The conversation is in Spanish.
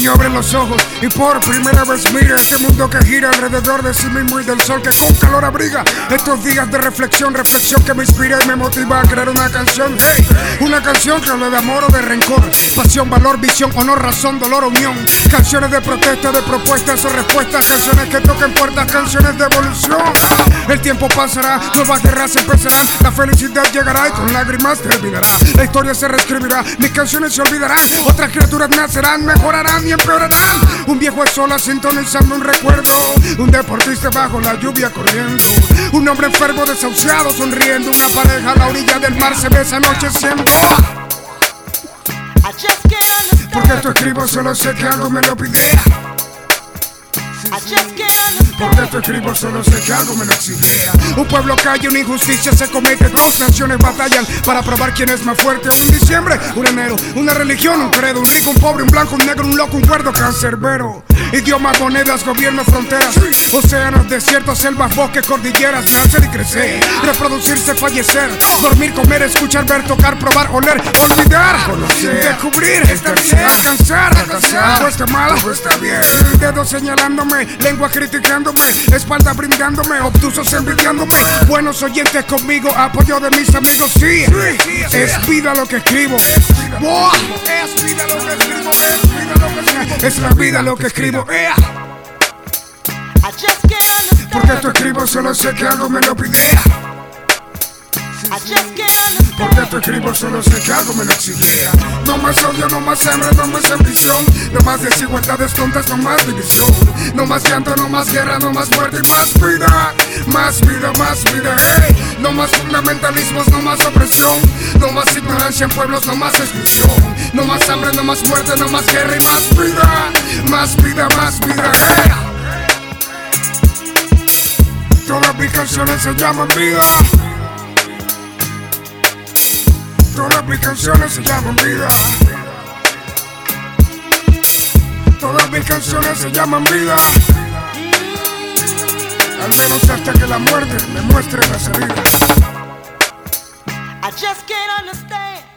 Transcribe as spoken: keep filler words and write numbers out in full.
niño abre los ojos y por primera vez mira este mundo que gira alrededor de sí mismo y del sol que con calor abriga. Estos días de reflexión, reflexión que me inspira y me motiva a crear una canción. Hey, una canción que habla de amor o de rencor, pasión, valor, visión, honor, razón, dolor, unión. Canciones de protesta, de propuestas o respuestas, canciones que toquen puertas, canciones de evolución. El tiempo pasará, nuevas guerras empezarán, la felicidad llegará y con lágrimas terminará. La historia se reescribirá, mis canciones se olvidarán, otras criaturas nacerán, mejorarán y empeorarán. Un viejo a solas sintonizando un recuerdo, un deportista bajo la lluvia corriendo, un hombre enfermo desahuciado sonriendo, una pareja a la orilla del mar se besa anocheciendo. Porque esto escribo, solo sé que algo me lo pide. Porque esto escribo, solo sé que algo me lo exige. Un pueblo calla, una injusticia se comete, dos naciones batallan para probar quién es más fuerte. Un diciembre, un enero, una religión, un credo, un rico, un pobre, un blanco, un negro, un loco, un cuerdo, cancerbero. Idiomas, monedas, gobiernos, fronteras, océanos, desiertos, selvas, bosques, cordilleras, nacer y crecer, reproducirse, fallecer, dormir, comer, escuchar, ver, tocar, probar, oler, olvidar, conocer, descubrir, estar bien, alcanzar, fracasar, todo está mal, todo está bien. Dedos señalándome, lengua criticándome, espalda brindándome, obtusos envidiándome, buenos oyentes conmigo, apoyo de mis amigos, sí, es vida lo que escribo. Wow. Es vida lo que escribo, es vida lo que escribo, es la vida lo que escribo. Yeah. Porque esto escribo, solo sé que algo me lo pide. Porque esto escribo, solo sé que algo me lo exige. No más odio, no más hambre, no más ambición, no más desigualdades tontas, no más división, no más llanto, no más guerra, no más muerte y más vida. Más vida, más vida, hey. No más fundamentalismos, no más opresión, no más ignorancia en pueblos, no más exclusión, no más hambre, no más muerte, no más guerra y más vida. Más vida, más vida, hey. Todas mis canciones se llaman vida. Todas mis canciones se llaman vida. Todas mis canciones se llaman vida. Al menos hasta que la muerte me muestre la salida. I just can't understand.